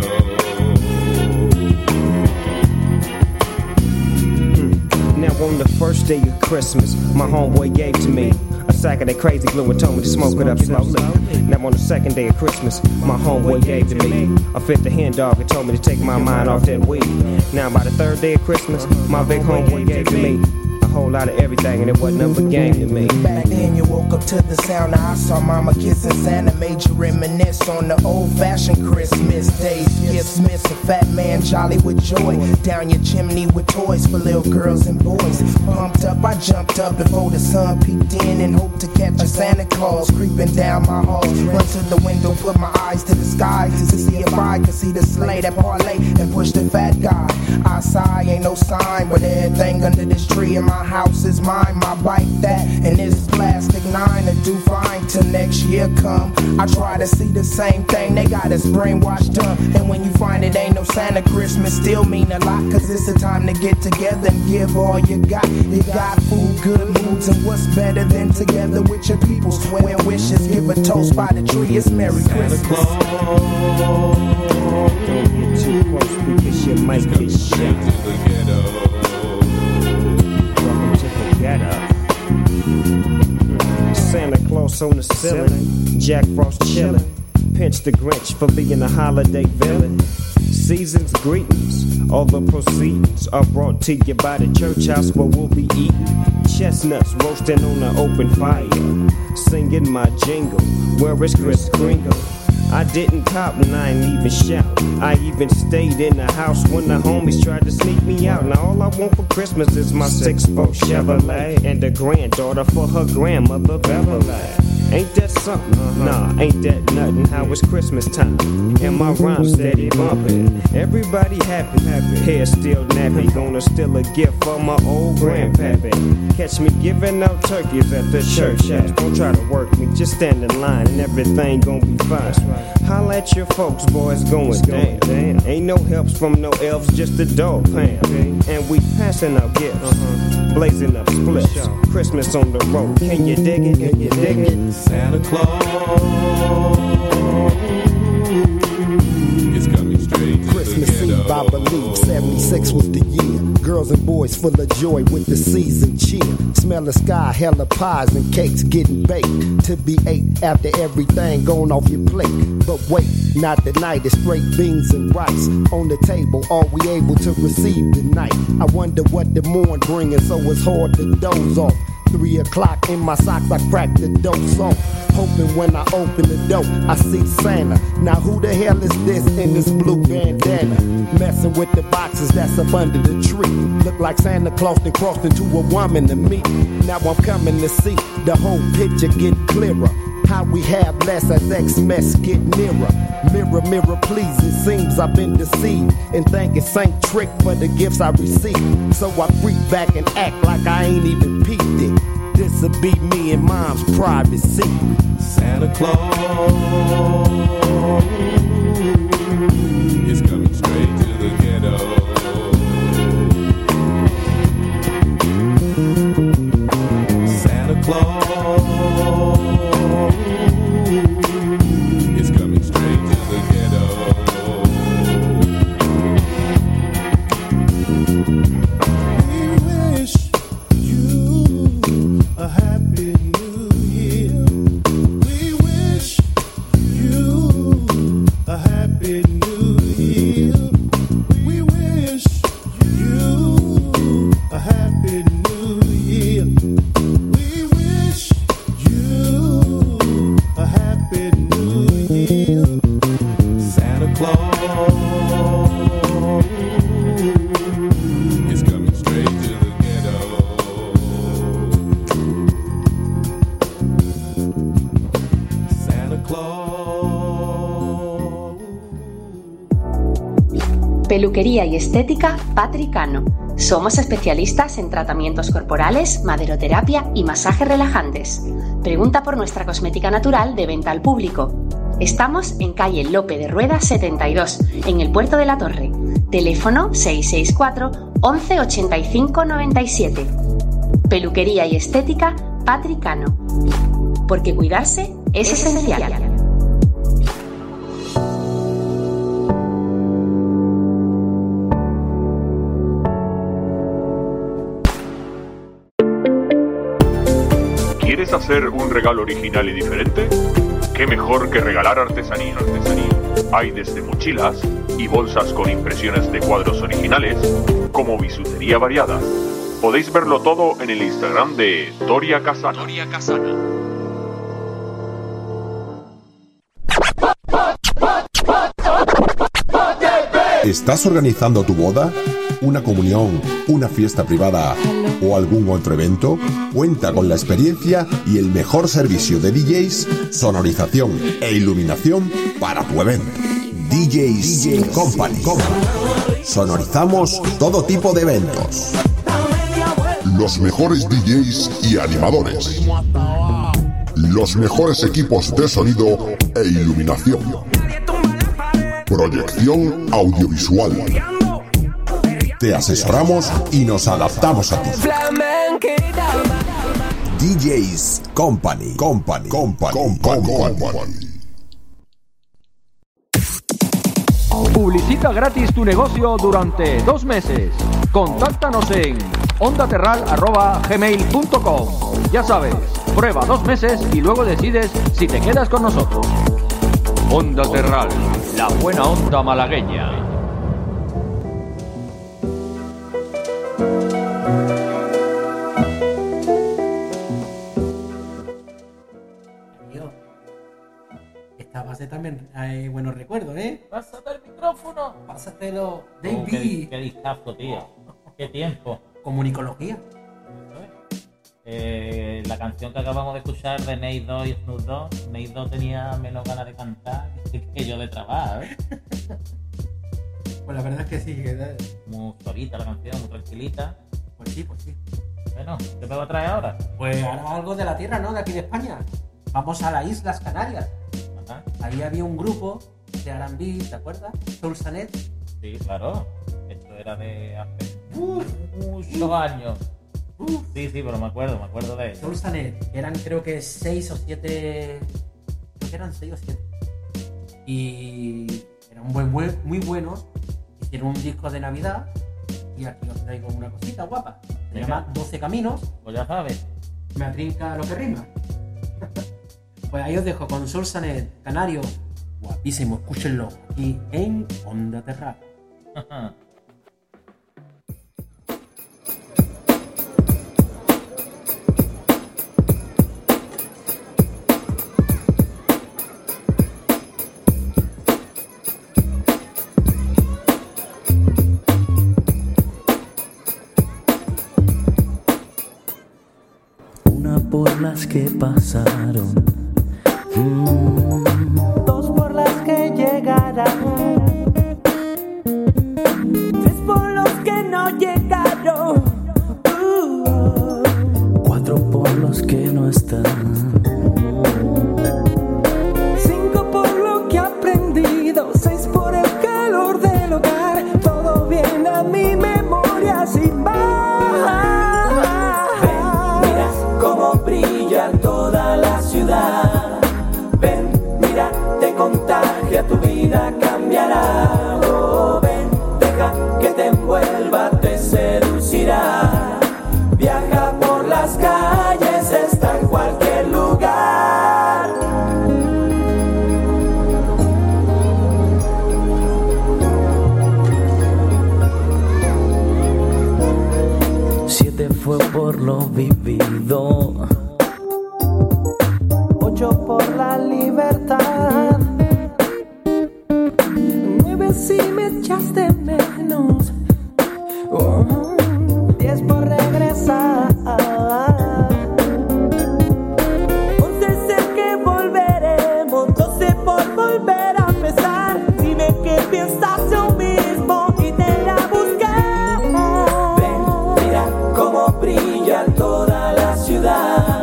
Now on the first day of Christmas, my homeboy gave to me a sack of that crazy glue and told me to smoke it up slowly. Now on the second day of Christmas, my homeboy gave to me a fifth of hen dog and told me to take my mind off that weed. Now by the third day of Christmas, my big homeboy gave to me a whole lot of everything, and it wasn't nothing but game to me. Back then you woke up to the sound of I saw mama kissing Santa, made you reminisce on the old-fashioned Christmas days. Gifts miss a fat man jolly with joy, down your chimney with toys for little girls and boys. Pumped up, I jumped up before the sun peeked in and hoped to catch a Santa Claus creeping down my halls. Run to the window, put my eyes to the sky to see if I could see the sleigh that parlay and push the fat guy. I sigh, ain't no sign, but everything under this tree in my house is mine. My bike that and this plastic 9 to do fine till next year come. I try to see the same thing, they got us brainwashed up. And when you find it ain't no Santa, Christmas still mean a lot, cause it's the time to get together and give all you got. You got food, good moods, and what's better than together with your people. Swear wishes, give a toast by the tree, it's Merry Christmas. Don't get too close because you might get shot. Welcome to the ghetto. Santa Claus on the ceiling, Jack Frost chillin', Pinch the Grinch for being a holiday villain. Season's greetings, all the proceeds are brought to you by the church house where we'll be eating chestnuts roasting on an open fire, singing my jingle, where is Kris Kringle? I didn't cop and I ain't even shout. I even stayed in the house when the homies tried to sneak me out. Now all I want for Christmas is my 6'4" Chevrolet and a granddaughter for her grandmother Beverly. Ain't that something? Nah, ain't that nothing. How it's Christmas time and my rhyme steady bumping. Everybody happy, hair still nappy. Gonna steal a gift for my old grandpappy. Catch me giving out turkeys at the church house. Don't try to work me, just stand in line and everything gonna be fine. Holla at your folks, boys going down. Ain't no helps from no elves, just a dog pound. And we passing out gifts, blazing up splits. Christmas on the road, can you dig it? Can you dig it? Santa Claus is coming straight to Christmas Eve, I believe 76 was the year. Girls and boys full of joy with the season cheer. Smell the sky, hella pies and cakes getting baked to be ate after everything gone off your plate. But wait, not tonight, it's straight beans and rice on the table, all we able to receive tonight. I wonder what the morn bringing, so it's hard to doze off. 3 o'clock in my socks, I crack the dope song. Hoping when I open the door, I see Santa. Now who the hell is this in this blue bandana? Messing with the boxes that's up under the tree. Look like Santa Claus then crossed into a woman to me. Now I'm coming to see the whole picture get clearer. How we have less as Xmas get nearer. Mirror, mirror, please, it seems I've been deceived and thanking Saint Trick for the gifts I received. So I freak back and act like I ain't even peeped it. This'll be me and mom's private secret. Santa Claus is coming straight to the ghetto. Santa Claus is coming straight to the ghetto. We wish you a happy new year. We wish you a happy new year. We wish you a happy new year. We wish you a happy new year. Santa Claus is coming straight to the ghetto. Santa Claus. Peluquería y estética Patri Cano. Somos especialistas en tratamientos corporales, maderoterapia y masajes relajantes. Pregunta por nuestra cosmética natural de venta al público. Estamos en calle Lope de Rueda 72, en el Puerto de la Torre. Teléfono 664 11 85 97. Peluquería y estética Patri Cano. Porque cuidarse es esencial. ¿Quieres hacer un regalo original y diferente? ¿Qué mejor que regalar artesanía? Hay desde mochilas y bolsas con impresiones de cuadros originales, como bisutería variada, Podéis verlo todo en el Instagram de Doria Casana. ¿Estás organizando tu boda? ¿Una comunión? ¿Una fiesta privada? ¿O algún otro evento? Cuenta con la experiencia y el mejor servicio de DJs, sonorización e iluminación para tu evento. DJs Company. Sonorizamos todo tipo de eventos. Los mejores DJs y animadores. Los mejores equipos de sonido e iluminación. Proyección audiovisual. Te asesoramos y nos adaptamos a ti. DJs Company. Publicita gratis tu negocio durante 2 meses. Contáctanos en ondaterral@gmail.com. Ya sabes, prueba 2 meses y luego decides si te quedas con nosotros. Onda Terral, la buena onda malagueña. Esta base también hay buenos recuerdos, ¿eh? Pásate el micrófono. Pásatelo, Oh, David. qué discazo, tío. Qué tiempo. Comunicología. La canción que acabamos de escuchar de Nate Dogg y Snoop Dogg, Nate Dogg tenía menos ganas de cantar que yo de trabajar, ¿eh? Pues la verdad es que sí. Muy suavita la canción, muy tranquilita. Pues sí. Bueno, ¿qué me va a traer ahora? Pues ahora algo de la tierra, ¿no? De aquí de España. Vamos a las Islas Canarias. Ajá. Ahí había un grupo de R&B, ¿te acuerdas? Soul Sanet. Sí, claro. Esto era de hace muchos años. Sí, pero me acuerdo de ellos. Soul Sanet, eran creo que 6 o 7. Creo que eran 6 o 7. Y eran muy buenos. Hicieron un disco de Navidad. Y aquí os traigo una cosita guapa. Se llama 12 Caminos. Pues ya sabes. Me atrinca lo que rima. Pues ahí os dejo con Soul Sanet, Canario. Guapísimo, escúchenlo. Aquí en Onda Terral. Una por las que pasaron, 2 por las que llegarán, 3 por los que no llegaron, 4 por los que no están, 5 por lo que he aprendido, 6 por el calor del hogar. Todo viene a mi memoria sin más. Cómo brilla toda la ciudad. Ven, mira, te contagia, tu vida cambiará. Oh, ven, deja que te envuelva, te seducirá. Viaja por las calles, está en cualquier lugar. Siete fue por lo vivido, 8 por la libertad, 9 si me echaste menos, 10 por regresar, 11 sé que volveremos, 12 por volver a empezar. Dime que piensas lo mismo y te iré a buscar. Ven, mira cómo brilla toda la ciudad.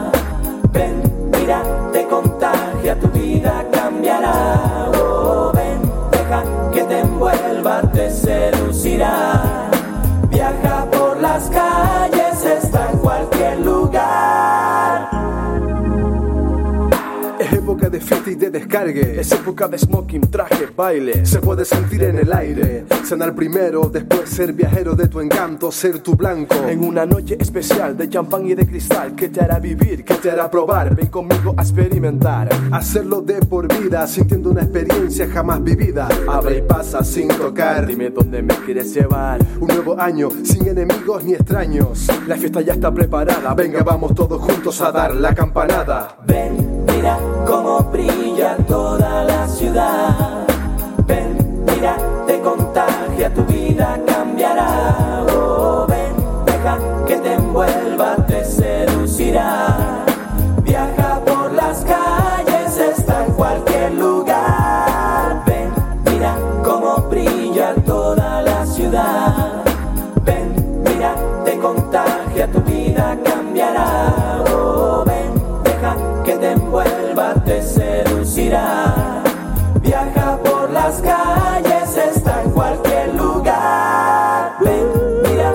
fiesta y de descargue. Es época de smoking, traje, baile. Se puede sentir en el aire. Cenar primero, después ser viajero de tu encanto, ser tu blanco. En una noche especial de champán y de cristal, que te hará vivir, que te hará probar. Ven conmigo a experimentar. Hacerlo de por vida, sintiendo una experiencia jamás vivida. Abre y pasa sin tocar. Dime dónde me quieres llevar. Un nuevo año, sin enemigos ni extraños. La fiesta ya está preparada. Venga, vamos todos juntos a dar la campanada. Ven, mira cómo brilla toda la ciudad. Ven, mira, te contagia, tu vida cambiará. Oh, ven, deja que te envuelva, te seducirá. Viaja por las calles, está en cualquier lugar. Ven, mira cómo brilla toda la ciudad. Ven, mira, te contagia, tu vida cambiará. Oh, ven, deja que te envuelva, te seducirá. Viaja por las calles, está en cualquier lugar. Ven, mira.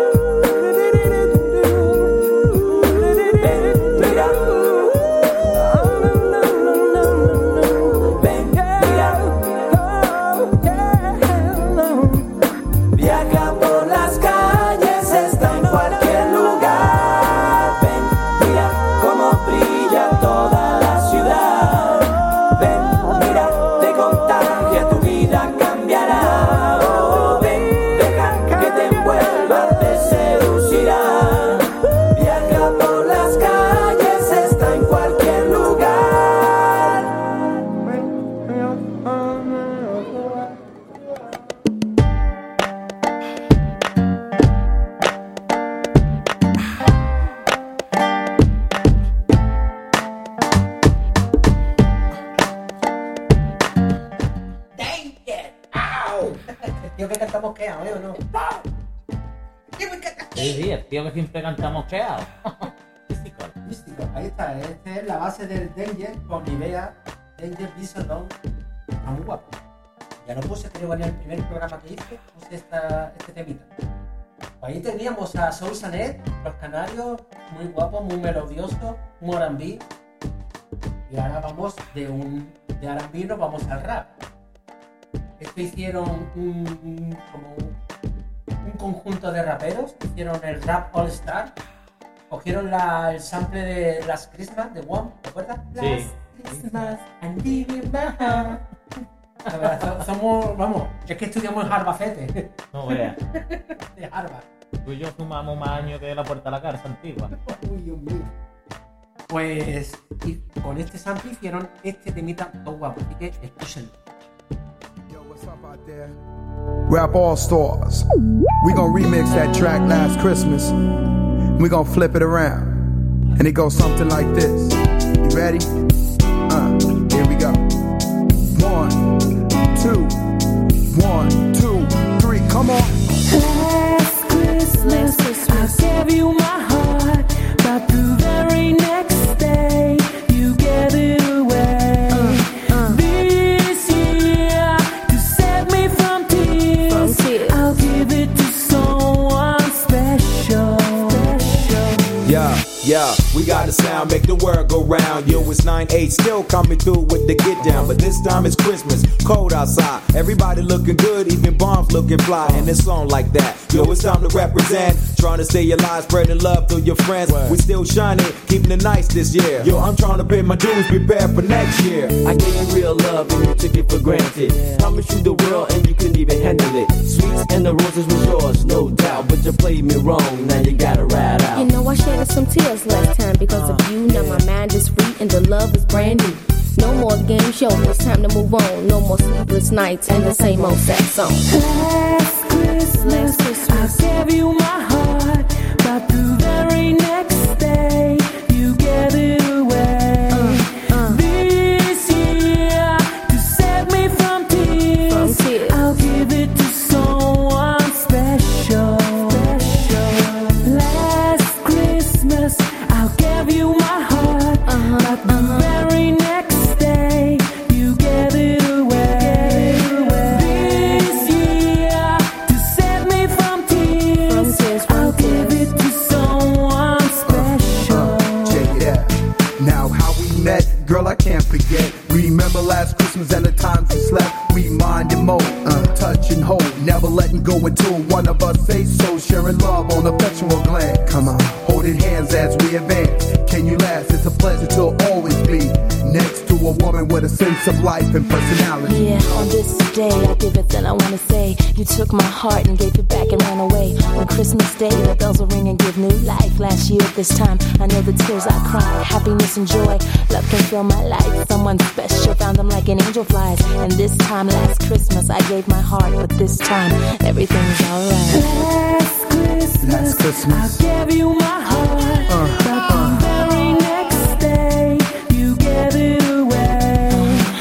Ven, mira. Ven, mira. Viaja por las calles, está en cualquier lugar. Ven, mira cómo brilla toda la ciudad. Ven, mira, te contagia, tu vida cambiará. Oh, ven, deja que te envuelva, te seducirá. Viaja por las calles, está en cualquier lugar. Tío que canta mosqueado, ¿o no? Sí, el tío que siempre canta mosqueado. Místico, ahí está. Esta es la base del Danger con Nivea. Danger Vision. Está muy guapo. Ya lo puse, creo que en el primer programa que hice, puse este temita. Ahí teníamos a Soul Sanet, los canarios, muy guapo, muy melodioso, un R&B. Y ahora vamos de R&B nos vamos al rap. Esto hicieron un conjunto de raperos, hicieron el Rap All Star, cogieron el sample de Last Christmas de One, ¿te acuerdas? Sí. Last Christmas and give you my heart. La verdad, somos, vamos, es que estudiamos en Harvard. No veas. De Harvard. Tú y yo fumamos más años que la puerta de la cárcel antigua. Uy, Dios mío. Pues y con este sample hicieron este temita todo guapo, así que escúchenlo. Rap All Stars. We gon' remix that track Last Christmas. We gon' flip it around. And it goes something like this. You ready? Here we go. 1, 2, 1, 2, 3, come on. Last Christmas, I gave you my heart, but the very next day, you gave it away. This year, to save me from tears, I'll give it to someone special. Yeah, we got a sound, make the world go round. Yo, it's 9-8, still coming through with the get down. But this time it's Christmas, cold outside. Everybody looking good, even bombs looking fly. And it's on like that. Yo, it's time to represent. Trying to stay alive, spreading love through your friends. We still shining, keeping it nice this year. Yo, I'm trying to pay my dues, prepare for next year. I gave you real love and you took it for granted. Promised you the world and you couldn't even handle it. Sweets and the roses was yours, no doubt. But you played me wrong, now you gotta ride out. You know I shed some tears last time because of you. Now my mind is free and the love is brand new. No more game show, it's time to move on. No more sleepless nights and the same old sad song. Last Christmas, I gave you my heart, but the very next day, you gave it away. This year, to save me from tears, I'll give it to someone special. Last Christmas, I'll give you my heart, but the very next day, you gave it away. This year, to save me from tears, I'll give it to someone special. Check it out. Now how we met, girl, I can't forget. Christmas and the times we slept, we mind and mold, touch and hold, never letting go until one of us say so. Sharing love on a perpetual glance. Come on, holding hands as we advance. Can you last? It's a pleasure to always be next to a woman with a sense of life and personality. Yeah, on this day I give it that I wanna say. You took my heart and gave it back and ran away. On Christmas Day the bells will ring and give new life. Last year at this time I know the tears I cried. Happiness and joy, love can fill my life. Someone special, found them like an angel flies. And this time last Christmas I gave my heart, but this time everything's alright. Last Christmas I gave you my heart, but the very next day you gave it away.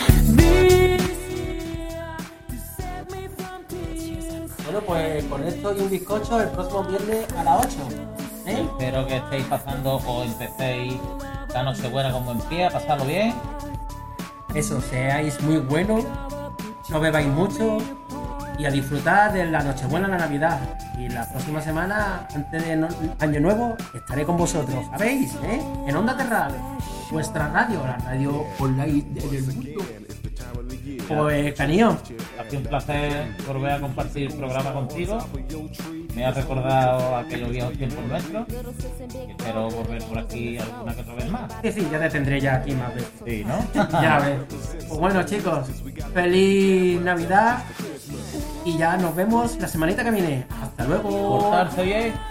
Bueno, pues con esto y un bizcocho el próximo viernes a las 8. Espero que estéis pasando o empecéis la Nochebuena con buen pie, a pasarlo bien. Eso, seáis muy buenos, no bebáis mucho y a disfrutar de la Nochebuena y la Navidad. Y la próxima semana, antes de Año Nuevo, estaré con vosotros, ¿sabéis? En Onda Terral, vuestra radio, la radio online del mundo. Pues, Canillo, ha sido un placer volver a compartir el programa contigo. Me has recordado aquellos viejos tiempos nuestros. Espero volver por aquí alguna que otra vez más. Sí, ya te tendré ya aquí más veces. Sí, ¿no? Ya ves. Pues bueno, chicos, feliz Navidad y ya nos vemos la semanita que viene. Hasta luego. Cortarse bien.